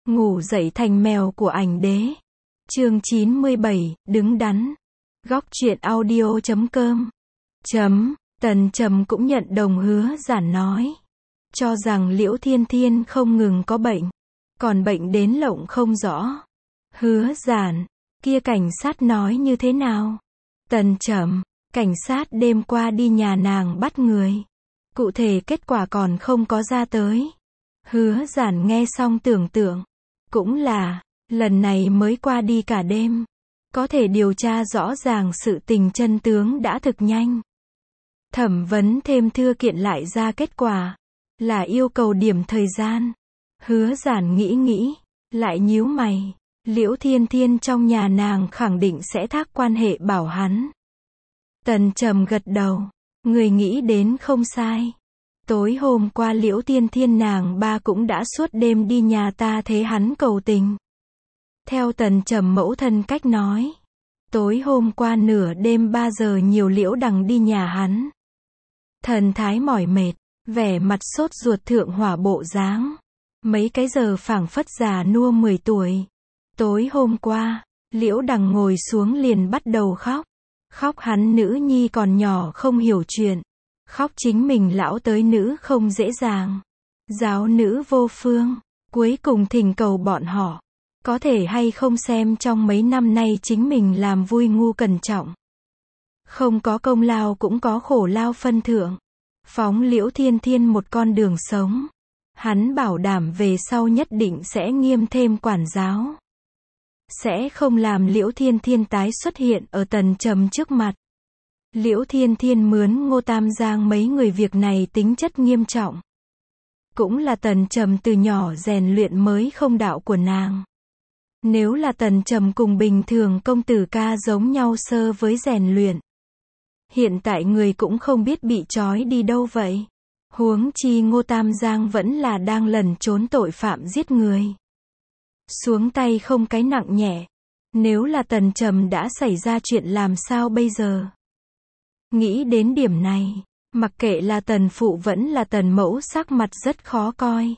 Ngủ dậy thành mèo của ảnh đế. Chương 97, đứng đắn. Góc truyện audio.com. Tần Trầm cũng nhận đồng Hứa Giản nói. Cho rằng Liễu Thiên Thiên không ngừng có bệnh. Còn bệnh đến lộng không rõ. Hứa Giản, kia cảnh sát nói như thế nào? Tần Trầm, cảnh sát đêm qua đi nhà nàng bắt người. Cụ thể kết quả còn không có ra tới. Hứa Giản nghe xong tưởng tượng. Cũng là, lần này mới qua đi cả đêm. Có thể điều tra rõ ràng sự tình chân tướng đã thực nhanh. Thẩm vấn thêm thư kiện lại ra kết quả. Là yêu cầu điểm thời gian. Hứa Giản nghĩ, lại nhíu mày. Liễu Thiên Thiên trong nhà nàng khẳng định sẽ thác quan hệ bảo hắn. Tần Trầm gật đầu. Người nghĩ đến không sai. Tối hôm qua Liễu Thiên Thiên nàng ba cũng đã suốt đêm đi nhà ta thế hắn cầu tình. Theo Tần Trầm mẫu thân cách nói. Tối hôm qua nửa đêm 3 giờ nhiều Liễu Đằng đi nhà hắn. Thần thái mỏi mệt, vẻ mặt sốt ruột thượng hỏa bộ dáng. Mấy cái giờ phảng phất già nua 10 tuổi. Tối hôm qua, Liễu Đằng ngồi xuống liền bắt đầu khóc. Khóc hắn nữ nhi còn nhỏ không hiểu chuyện. Khóc chính mình lão tới nữ không dễ dàng. Giáo nữ vô phương. Cuối cùng thỉnh cầu bọn họ. Có thể hay không xem trong mấy năm nay chính mình làm vui ngu cẩn trọng. Không có công lao cũng có khổ lao phân thượng. Phóng Liễu Thiên Thiên một con đường sống. Hắn bảo đảm về sau nhất định sẽ nghiêm thêm quản giáo. Sẽ không làm Liễu Thiên Thiên tái xuất hiện ở Tần Trầm trước mặt. Liễu Thiên Thiên mướn Ngô Tam Giang mấy người việc này tính chất nghiêm trọng. Cũng là Tần Trầm từ nhỏ rèn luyện mới không đạo của nàng. Nếu là Tần Trầm cùng bình thường công tử ca giống nhau sơ với rèn luyện. Hiện tại người cũng không biết bị trói đi đâu vậy. Huống chi Ngô Tam Giang vẫn là đang lẩn trốn tội phạm giết người. Xuống tay không cái nặng nhẹ. Nếu là Tần Trầm đã xảy ra chuyện làm sao bây giờ? Nghĩ đến điểm này, mặc kệ là Tần Phụ vẫn là Tần Mẫu sắc mặt rất khó coi.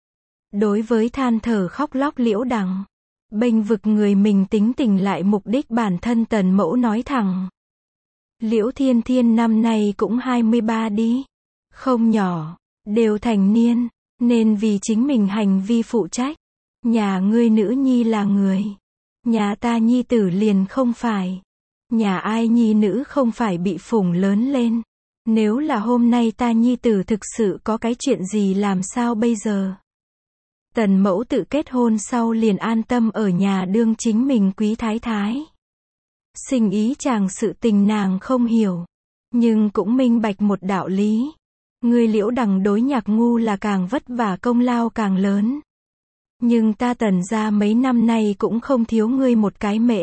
Đối với than thở khóc lóc Liễu Đằng, bênh vực người mình tính tình lại mục đích bản thân Tần Mẫu nói thẳng. Liễu Thiên Thiên năm nay cũng 23 đi. Không nhỏ, đều thành niên, nên vì chính mình hành vi phụ trách. Nhà ngươi nữ nhi là người. Nhà ta nhi tử liền không phải. Nhà ai nhi nữ không phải bị phủng lớn lên. Nếu là hôm nay ta nhi tử thực sự có cái chuyện gì làm sao bây giờ? Tần Mẫu tự kết hôn sau liền an tâm ở nhà đương chính mình quý thái thái. Sinh ý chàng sự tình nàng không hiểu. Nhưng cũng minh bạch một đạo lý. Ngươi Liễu Đằng đối Nhạc ngu là càng vất vả công lao càng lớn. Nhưng ta Tần gia mấy năm nay cũng không thiếu ngươi một cái mễ.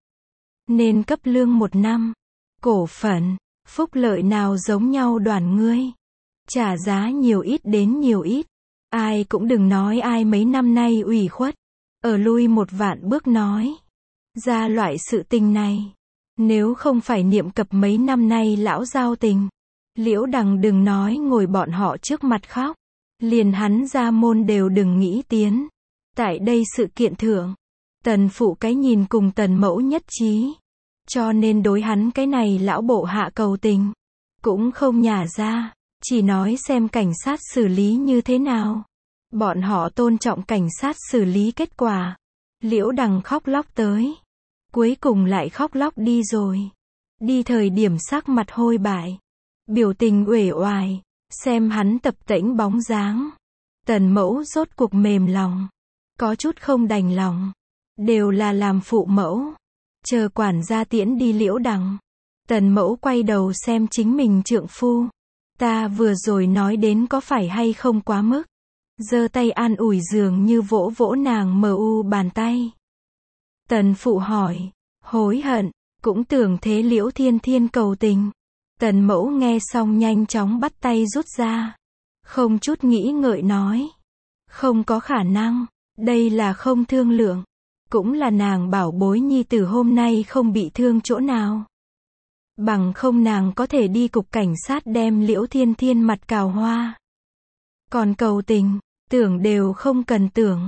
Nên cấp lương 1 năm. Cổ phần, phúc lợi nào giống nhau đoàn ngươi. Trả giá nhiều ít đến nhiều ít. Ai cũng đừng nói ai mấy năm nay ủy khuất. Ở lui 1 vạn bước nói. Ra loại sự tình này. Nếu không phải niệm cập mấy năm nay lão giao tình. Liễu Đằng đừng nói ngồi bọn họ trước mặt khóc. Liền hắn ra môn đều đừng nghĩ tiến. Tại đây sự kiện thượng. Tần Phụ cái nhìn cùng Tần Mẫu nhất trí. Cho nên đối hắn cái này lão bộ hạ cầu tình. Cũng không nhả ra. Chỉ nói xem cảnh sát xử lý như thế nào. Bọn họ tôn trọng cảnh sát xử lý kết quả. Liễu Đằng khóc lóc tới. Cuối cùng lại khóc lóc đi rồi. Đi thời điểm sắc mặt hôi bại. Biểu tình uể oải. Xem hắn tập tễnh bóng dáng. Tần Mẫu rốt cuộc mềm lòng. Có chút không đành lòng. Đều là làm phụ mẫu. Chờ quản gia tiễn đi Liễu Đằng. Tần Mẫu quay đầu xem chính mình trượng phu. Ta vừa rồi nói đến có phải hay không quá mức. Giơ tay an ủi dường như vỗ vỗ nàng mờ u bàn tay. Tần Phụ hỏi. Hối hận. Cũng tưởng thế Liễu Thiên Thiên cầu tình. Tần Mẫu nghe xong nhanh chóng bắt tay rút ra. Không chút nghĩ ngợi nói. Không có khả năng. Đây là không thương lượng. Cũng là nàng bảo bối nhi tử hôm nay không bị thương chỗ nào. Bằng không nàng có thể đi cục cảnh sát đem Liễu Thiên Thiên mặt cào hoa. Còn cầu tình, tưởng đều không cần tưởng.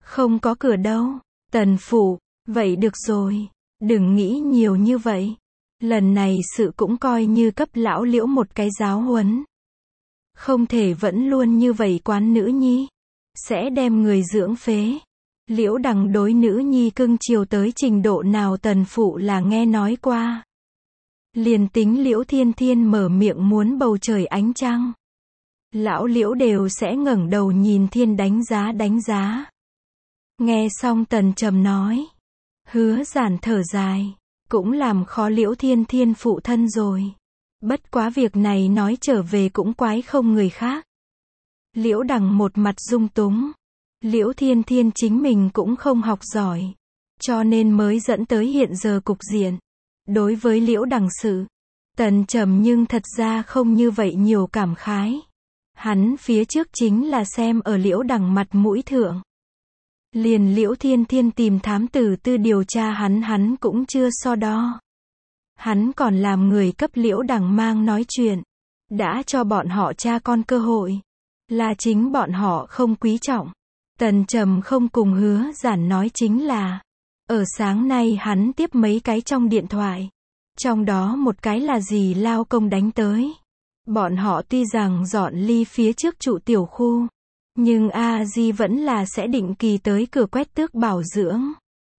Không có cửa đâu. Tần phụ, vậy được rồi. Đừng nghĩ nhiều như vậy. Lần này sự cũng coi như cấp lão Liễu một cái giáo huấn. Không thể vẫn luôn như vậy quán nữ nhi. Sẽ đem người dưỡng phế. Liễu Đằng đối nữ nhi cưng chiều tới trình độ nào tần phụ là nghe nói qua. Liền tính Liễu Thiên Thiên mở miệng muốn bầu trời ánh trăng. Lão Liễu đều sẽ ngẩng đầu nhìn thiên đánh giá. Nghe xong Tần Trầm nói. Hứa Giản thở dài. Cũng làm khó Liễu Thiên Thiên phụ thân rồi. Bất quá việc này nói trở về cũng quái không người khác. Liễu Đằng một mặt dung túng. Liễu Thiên Thiên chính mình cũng không học giỏi. Cho nên mới dẫn tới hiện giờ cục diện. Đối với Liễu Đằng sự. Tần Trầm nhưng thật ra không như vậy nhiều cảm khái. Hắn phía trước chính là xem ở Liễu Đằng mặt mũi thượng. Liền Liễu Thiên Thiên tìm thám tử tư điều tra hắn cũng chưa so đo. Hắn còn làm người cấp Liễu Đằng mang nói chuyện. Đã cho bọn họ cha con cơ hội. Là chính bọn họ không quý trọng. Tần Trầm không cùng Hứa Giản nói chính là. Ở sáng nay hắn tiếp mấy cái trong điện thoại. Trong đó một cái là dì lao công đánh tới. Bọn họ tuy rằng dọn ly phía trước trụ tiểu khu. Nhưng A-di vẫn là sẽ định kỳ tới cửa quét tước bảo dưỡng.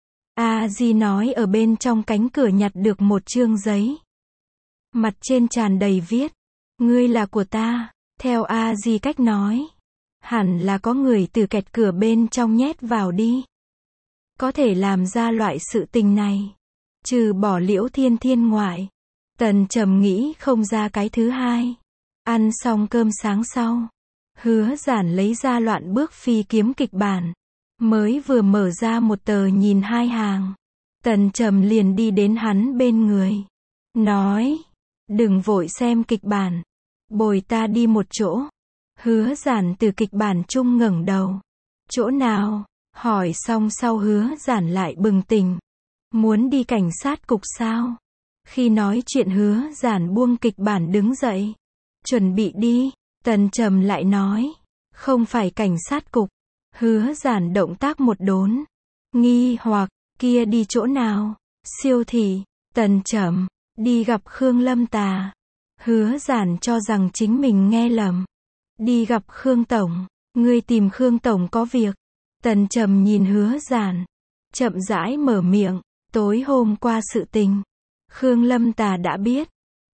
A-di nói ở bên trong cánh cửa nhặt được một chương giấy. Mặt trên tràn đầy viết. Ngươi là của ta. Theo A-di cách nói. Hẳn là có người từ kẹt cửa bên trong nhét vào đi. Có thể làm ra loại sự tình này. Trừ bỏ Liễu Thiên Thiên ngoại. Tần Trầm nghĩ không ra cái thứ hai. Ăn xong cơm sáng sau. Hứa Giản lấy ra Loạn Bước Phi Kiếm kịch bản. Mới vừa mở ra một tờ nhìn hai hàng. Tần Trầm liền đi đến hắn bên người. Nói. Đừng vội xem kịch bản. Bồi ta đi một chỗ. Hứa Giản từ kịch bản chung ngẩng đầu. Chỗ nào? Hỏi xong sau Hứa Giản lại bừng tỉnh. Muốn đi cảnh sát cục sao? Khi nói chuyện Hứa Giản buông kịch bản đứng dậy. Chuẩn bị đi. Tần Trầm lại nói. Không phải cảnh sát cục. Hứa Giản động tác một đốn. Nghi hoặc, kia đi chỗ nào? Siêu thị. Tần Trầm. Đi gặp Khương Lâm Tà. Hứa Giản cho rằng chính mình nghe lầm. Đi gặp Khương Tổng. Ngươi tìm Khương Tổng có việc. Tần Trầm nhìn Hứa Giản. Chậm rãi mở miệng. Tối hôm qua sự tình. Khương Lâm Tà đã biết.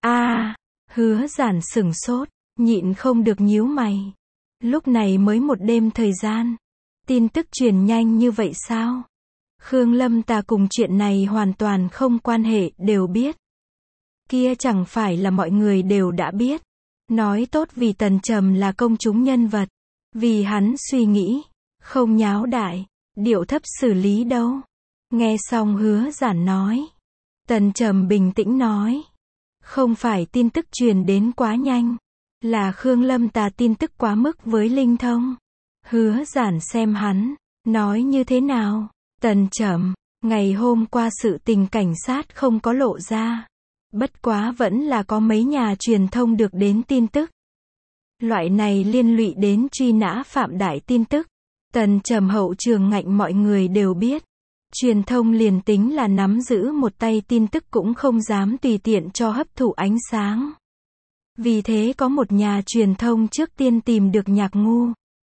Hứa Giản sửng sốt. Nhịn không được nhíu mày. Lúc này mới một đêm thời gian. Tin tức truyền nhanh như vậy sao? Khương Lâm Tà cùng chuyện này hoàn toàn không quan hệ, đều biết. Kia chẳng phải là mọi người đều đã biết. Nói tốt vì Tần Trầm là công chúng nhân vật. Vì hắn suy nghĩ. Không nháo đại. Điệu thấp xử lý đâu. Nghe xong Hứa Giản nói. Tần Trầm bình tĩnh nói. Không phải tin tức truyền đến quá nhanh. Là Khương Lâm Tà tin tức quá mức với linh thông. Hứa Giản xem hắn. Nói như thế nào? Tần Trầm. Ngày hôm qua sự tình cảnh sát không có lộ ra. Bất quá vẫn là có mấy nhà truyền thông được đến tin tức. Loại này liên lụy đến truy nã phạm đại tin tức. Tần Trầm hậu trường ngạnh mọi người đều biết. Truyền thông liền tính là nắm giữ một tay tin tức cũng không dám tùy tiện cho hấp thụ ánh sáng. Vì thế có một nhà truyền thông trước tiên tìm được Nhạc Ngu.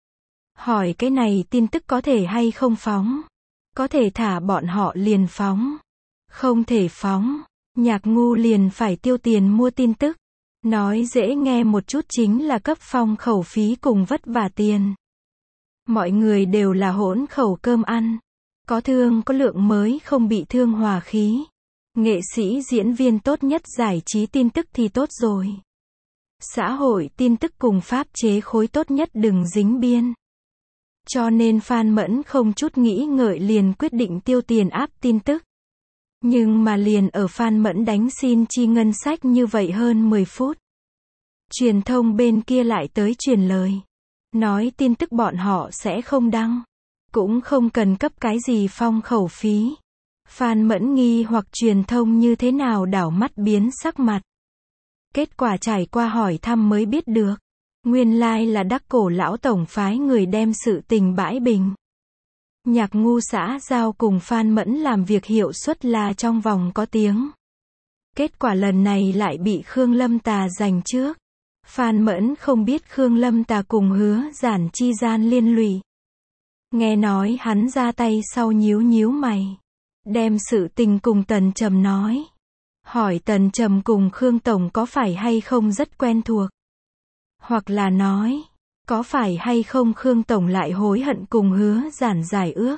Hỏi cái này tin tức có thể hay không phóng. Có thể thả bọn họ liền phóng. Không thể phóng. Nhạc Ngu liền phải tiêu tiền mua tin tức. Nói dễ nghe một chút chính là cấp phong khẩu phí cùng vất vả tiền. Mọi người đều là hỗn khẩu cơm ăn. Có thương có lượng mới không bị thương hòa khí. Nghệ sĩ diễn viên tốt nhất giải trí tin tức thì tốt rồi. Xã hội tin tức cùng pháp chế khối tốt nhất đừng dính biên. Cho nên Phan Mẫn không chút nghĩ ngợi liền quyết định tiêu tiền áp tin tức. Nhưng mà liền ở Phan Mẫn đánh xin chi ngân sách như vậy hơn 10 phút. Truyền thông bên kia lại tới truyền lời. Nói tin tức bọn họ sẽ không đăng. Cũng không cần cấp cái gì phong khẩu phí. Phan Mẫn nghi hoặc truyền thông như thế nào đảo mắt biến sắc mặt. Kết quả trải qua hỏi thăm mới biết được. Nguyên lai là Đắc Cổ lão tổng phái người đem sự tình bãi bình. Nhạc ngu xã giao cùng Phan Mẫn làm việc hiệu suất là trong vòng có tiếng. Kết quả lần này lại bị Khương Lâm Tà giành trước. Phan Mẫn không biết Khương Lâm Tà cùng Hứa Giản chi gian liên lụy. Nghe nói hắn ra tay sau nhíu nhíu mày. Đem sự tình cùng Tần Trầm nói. Hỏi Tần Trầm cùng Khương Tổng có phải hay không rất quen thuộc. Hoặc là nói, có phải hay không Khương Tổng lại hối hận cùng Hứa Giản giải ước.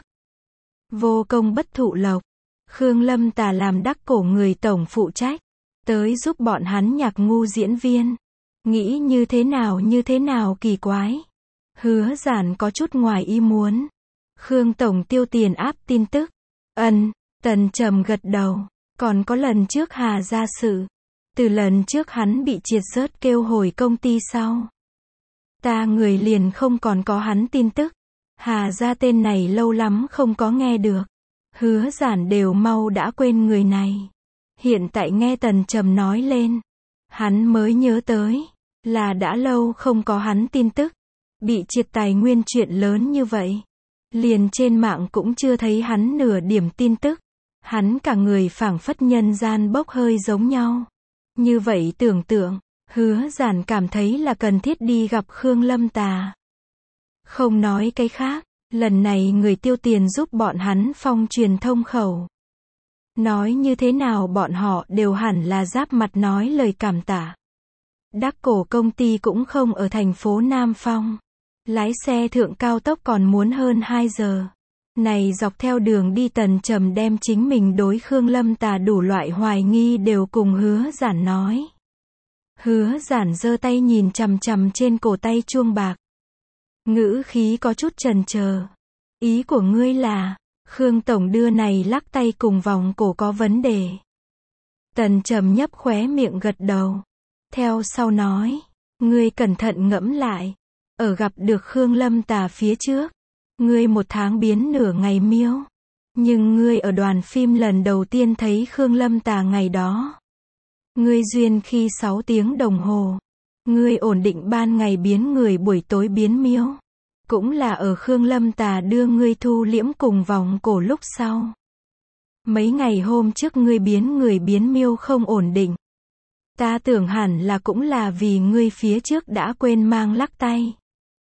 Vô công bất thụ lộc. Khương Lâm Tà làm đắc cổ người tổng phụ trách. Tới giúp bọn hắn nhạc ngu diễn viên. Nghĩ như thế nào kỳ quái. Hứa Giản có chút ngoài ý muốn. Khương Tổng tiêu tiền áp tin tức. Tần Trầm gật đầu. Còn có lần trước Hà ra sự. Từ lần trước hắn bị triệt rớt kêu hồi công ty sau. Ta người liền không còn có hắn tin tức. Hà ra tên này lâu lắm không có nghe được. Hứa Giản đều mau đã quên người này. Hiện tại nghe Tần Trầm nói lên. Hắn mới nhớ tới. Là đã lâu không có hắn tin tức. Bị triệt tài nguyên chuyện lớn như vậy. Liền trên mạng cũng chưa thấy hắn nửa điểm tin tức. Hắn cả người phảng phất nhân gian bốc hơi giống nhau. Như vậy tưởng tượng, Hứa Giản cảm thấy là cần thiết đi gặp Khương Lâm Tà. Không nói cái khác, lần này người tiêu tiền giúp bọn hắn phong truyền thông khẩu. Nói như thế nào bọn họ đều hẳn là giáp mặt nói lời cảm tạ. Đắc cổ công ty cũng không ở thành phố Nam Phong. Lái xe thượng cao tốc còn muốn hơn 2 giờ. Này dọc theo đường đi Tần Trầm đem chính mình đối Khương Lâm Tà đủ loại hoài nghi đều cùng Hứa Giản nói. Hứa Giản giơ tay nhìn chằm chằm trên cổ tay chuông bạc. Ngữ khí có chút chần chờ. Ý của ngươi là, Khương Tổng đưa này lắc tay cùng vòng cổ có vấn đề. Tần Trầm nhấp khóe miệng gật đầu. Theo sau nói, ngươi cẩn thận ngẫm lại. Ở gặp được Khương Lâm Tà phía trước. Ngươi 1 tháng biến nửa ngày miêu. Nhưng ngươi ở đoàn phim lần đầu tiên thấy Khương Lâm Tà ngày đó. Ngươi duyên khi 6 tiếng đồng hồ. Ngươi ổn định ban ngày biến người buổi tối biến miêu. Cũng là ở Khương Lâm Tà đưa ngươi thu liễm cùng vòng cổ lúc sau. Mấy ngày hôm trước ngươi biến người biến miêu không ổn định. Ta tưởng hẳn là cũng là vì ngươi phía trước đã quên mang lắc tay.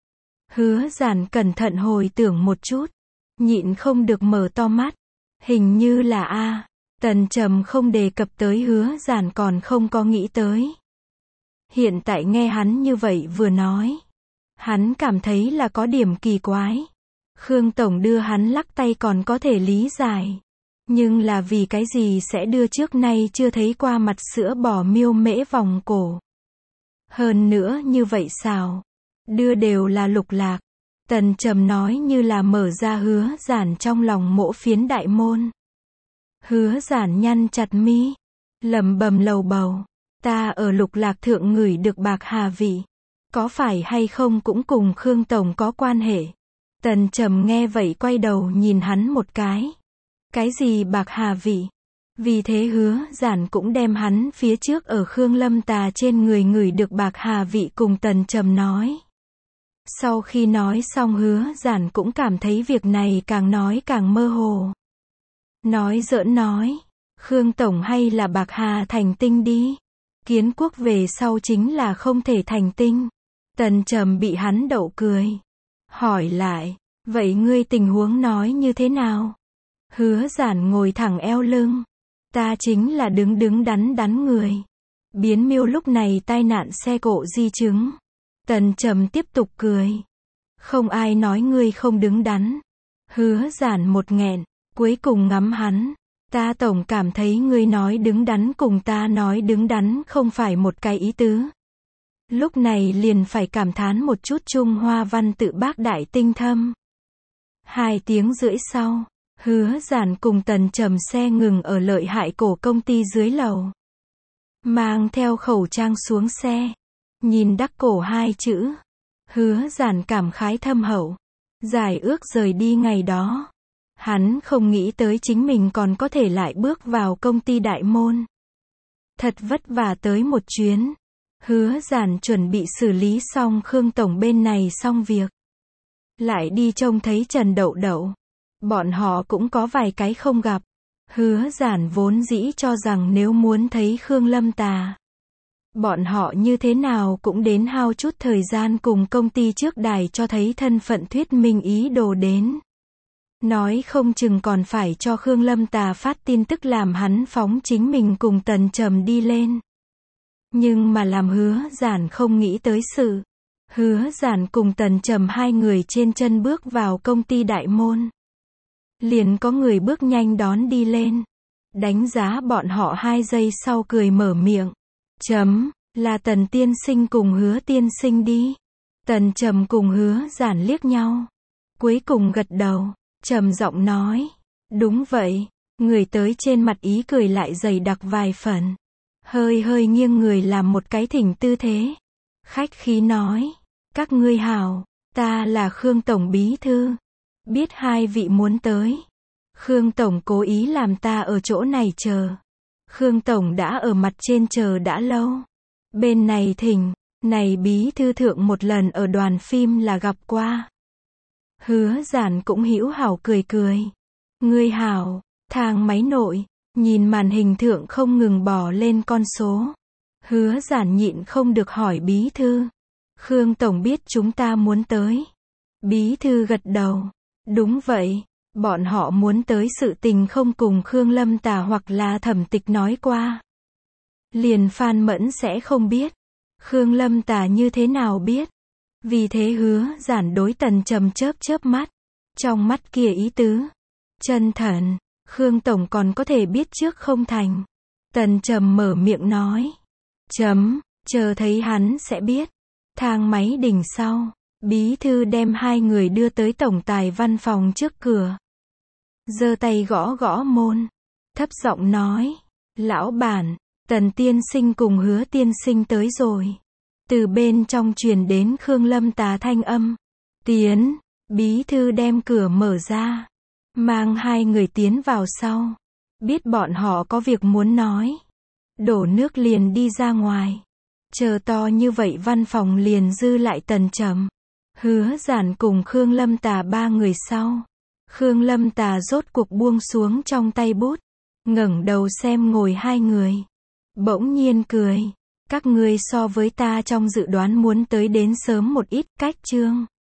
Hứa Giản cẩn thận hồi tưởng một chút. Nhịn không được mở to mắt. Hình như là Tần Trầm không đề cập tới Hứa Giản còn không có nghĩ tới. Hiện tại nghe hắn như vậy vừa nói. Hắn cảm thấy là có điểm kỳ quái. Khương Tổng đưa hắn lắc tay còn có thể lý giải. Nhưng là vì cái gì sẽ đưa trước nay chưa thấy qua mặt sữa bò miêu mễ vòng cổ. Hơn nữa như vậy sao? Đưa đều là lục lạc. Tần Trầm nói như là mở ra Hứa Giản trong lòng mỗ phiến đại môn. Hứa Giản nhăn chặt mi. Lẩm bẩm lầu bầu. Ta ở lục lạc thượng ngửi được bạc hà vị. Có phải hay không cũng cùng Khương Tổng có quan hệ. Tần Trầm nghe vậy quay đầu nhìn hắn một cái. Cái gì bạc hà vị? Vì thế Hứa Giản cũng đem hắn phía trước ở Khương Lâm Tà trên người ngửi được bạc hà vị cùng Tần Trầm nói. Sau khi nói xong Hứa Giản cũng cảm thấy việc này càng nói càng mơ hồ. Nói giỡn nói, Khương Tổng hay là bạc hà thành tinh đi. Kiến quốc về sau chính là không thể thành tinh. Tần Trầm bị hắn đậu cười. Hỏi lại, vậy ngươi tình huống nói như thế nào? Hứa Giản ngồi thẳng eo lưng. Ta chính là đứng đắn người. Biến miêu lúc này tai nạn xe cộ di chứng. Tần Trầm tiếp tục cười. Không ai nói ngươi không đứng đắn. Hứa Giản một nghẹn, cuối cùng ngắm hắn. Ta tổng cảm thấy ngươi nói đứng đắn cùng ta nói đứng đắn không phải một cái ý tứ. Lúc này liền phải cảm thán một chút Trung Hoa văn tự bác đại tinh thâm. 2 tiếng rưỡi sau, Hứa Giản cùng Tần Trầm xe ngừng ở Lợi Hại Cổ công ty dưới lầu. Mang theo khẩu trang xuống xe. Nhìn đắc cổ 2 chữ. Hứa Giản cảm khái thâm hậu. Giải ước rời đi ngày đó. Hắn không nghĩ tới chính mình còn có thể lại bước vào công ty đại môn. Thật vất vả tới một chuyến. Hứa Giản chuẩn bị xử lý xong Khương Tổng bên này xong việc. Lại đi trông thấy Trần Đậu Đậu. Bọn họ cũng có vài cái không gặp. Hứa Giản vốn dĩ cho rằng nếu muốn thấy Khương Lâm Tà, bọn họ như thế nào cũng đến hao chút thời gian cùng công ty trước đài cho thấy thân phận thuyết minh ý đồ đến. Nói không chừng còn phải cho Khương Lâm Tà phát tin tức làm hắn phóng chính mình cùng Tần Trầm đi lên. Nhưng mà làm Hứa Giản không nghĩ tới sự. Hứa Giản cùng Tần Trầm hai người trên chân bước vào công ty đại môn. Liền có người bước nhanh đón đi lên. Đánh giá bọn họ 2 giây sau cười mở miệng. Là Tần tiên sinh cùng Hứa tiên sinh đi. Tần Trầm cùng Hứa Giản liếc nhau. Cuối cùng gật đầu, trầm giọng nói. Đúng vậy. Người tới trên mặt ý cười lại dày đặc vài phần. Hơi nghiêng người làm một cái thỉnh tư thế. Khách khí nói. Các ngươi hảo, ta là Khương Tổng Bí Thư. Biết hai vị muốn tới. Khương Tổng cố ý làm ta ở chỗ này chờ. Khương Tổng đã ở mặt trên chờ đã lâu. Bên này thỉnh, này Bí Thư thượng một lần ở đoàn phim là gặp qua. Hứa Giản cũng hữu hảo cười cười. Ngươi hảo, thang máy nội, nhìn màn hình thượng không ngừng bò lên con số. Hứa Giản nhịn không được hỏi Bí Thư. Khương Tổng biết chúng ta muốn tới. Bí Thư gật đầu. Đúng vậy, bọn họ muốn tới sự tình không cùng Khương Lâm Tà hoặc là Thẩm Tịch nói qua. Liền Phan Mẫn sẽ không biết. Khương Lâm Tà như thế nào biết. Vì thế Hứa Giản đối Tần Trầm chớp mắt. Trong mắt kia ý tứ. Chân thần, Khương Tổng còn có thể biết trước không thành. Tần Trầm mở miệng nói. Chờ thấy hắn sẽ biết. Thang máy đỉnh sau. Bí Thư đem hai người đưa tới tổng tài văn phòng trước cửa. Giơ tay gõ gõ môn. Thấp giọng nói. Lão bản, Tần tiên sinh cùng Hứa tiên sinh tới rồi. Từ bên trong truyền đến Khương Lâm Tà thanh âm. Tiến. Bí Thư đem cửa mở ra. Mang hai người tiến vào sau. Biết bọn họ có việc muốn nói. Đổ nước liền đi ra ngoài. Chờ to như vậy văn phòng liền dư lại Tần Trầm. Hứa Giản cùng Khương Lâm Tà ba người sau. Khương Lâm Tà rốt cuộc buông xuống trong tay bút. Ngẩng đầu xem ngồi hai người. Bỗng nhiên cười. Các ngươi so với ta trong dự đoán muốn tới đến sớm một ít. Cách chương